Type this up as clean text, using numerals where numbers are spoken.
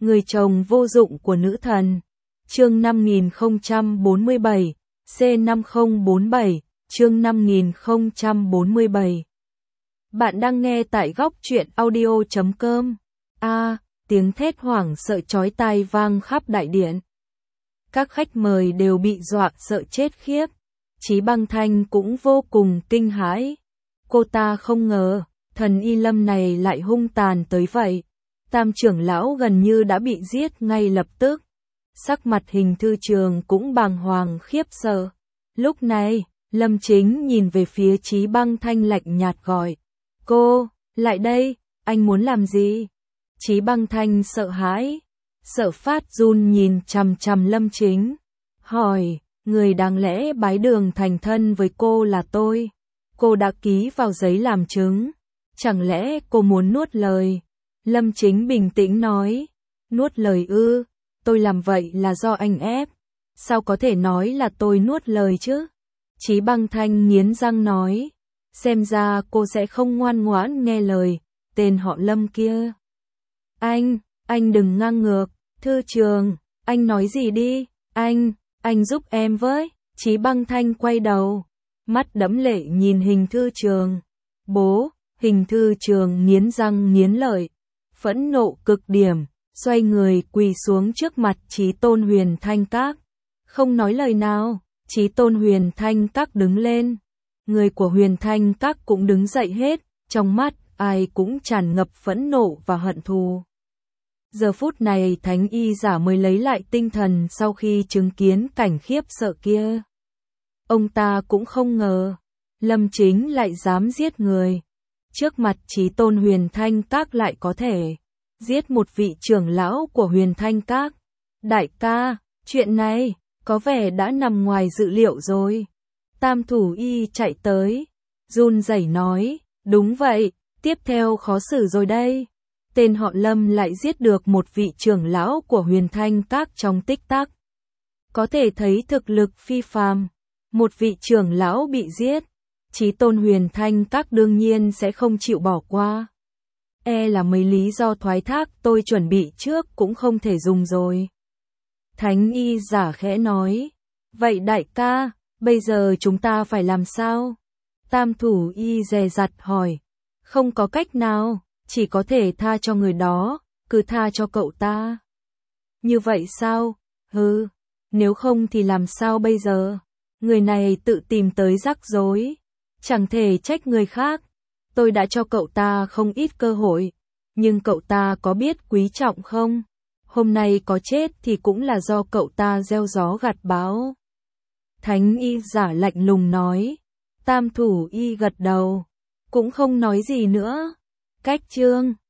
Người chồng vô dụng của nữ thần. Chương 5047, C5047, chương 5047. Bạn đang nghe tại góc truyện audio.com. Tiếng thét hoảng sợ chói tai vang khắp đại điện. Các khách mời đều bị dọa sợ chết khiếp. Chí Băng Thanh cũng vô cùng kinh hãi. Cô ta không ngờ, thần Y Lâm này lại hung tàn tới vậy. Tam trưởng lão gần như đã bị giết ngay lập tức. Sắc mặt Hình Thư Trường cũng bàng hoàng khiếp sợ. Lúc này, Lâm Chính nhìn về phía Chí Băng Thanh lạnh nhạt gọi. Cô, lại đây, anh muốn làm gì? Chí Băng Thanh sợ hãi, sợ phát run nhìn chằm chằm Lâm Chính. Hỏi, người đáng lẽ bái đường thành thân với cô là tôi. Cô đã ký vào giấy làm chứng. Chẳng lẽ cô muốn nuốt lời? Lâm Chính bình tĩnh nói. Nuốt lời ư? Tôi làm vậy là do anh ép. Sao có thể nói là tôi nuốt lời chứ? Chí Băng Thanh nghiến răng nói. Xem ra cô sẽ không ngoan ngoãn nghe lời tên họ Lâm kia. Anh đừng ngang ngược. Thư Trường, anh nói gì đi? Anh giúp em với. Chí Băng Thanh quay đầu, mắt đẫm lệ nhìn Hình Thư Trường. Bố! Hình Thư Trường nghiến răng nghiến lợi, phẫn nộ cực điểm, xoay người quỳ xuống trước mặt Chí Tôn Huyền Thanh Các. Không nói lời nào, Chí Tôn Huyền Thanh Các đứng lên. Người của Huyền Thanh Các cũng đứng dậy hết, trong mắt ai cũng tràn ngập phẫn nộ và hận thù. Giờ phút này Thánh Y giả mới lấy lại tinh thần sau khi chứng kiến cảnh khiếp sợ kia. Ông ta cũng không ngờ, Lâm Chính lại dám giết người. Trước mặt Chí Tôn Huyền Thanh Các lại có thể giết một vị trưởng lão của Huyền Thanh Các. Đại ca, chuyện này có vẻ đã nằm ngoài dự liệu rồi. Tam Thủ Y chạy tới, run rẩy nói, đúng vậy, tiếp theo khó xử rồi đây. Tên họ Lâm lại giết được một vị trưởng lão của Huyền Thanh Các trong tích tắc. Có thể thấy thực lực phi phàm. Một vị trưởng lão bị giết, Chí Tôn Huyền Thanh Các đương nhiên sẽ không chịu bỏ qua. Là mấy lý do thoái thác tôi chuẩn bị trước cũng không thể dùng rồi. Thánh Y giả khẽ nói. Vậy đại ca, bây giờ chúng ta phải làm sao? Tam Thủ Y dè dặt hỏi. Không có cách nào, chỉ có thể tha cho người đó, cứ tha cho cậu ta. Như vậy sao? Nếu không thì làm sao bây giờ? Người này tự tìm tới rắc rối. Chẳng thể trách người khác. Tôi đã cho cậu ta không ít cơ hội. Nhưng cậu ta có biết quý trọng không? Hôm nay có chết thì cũng là do cậu ta gieo gió gặt bão. Thánh Y giả lạnh lùng nói. Tam Thủ Y gật đầu, cũng không nói gì nữa. Cách chương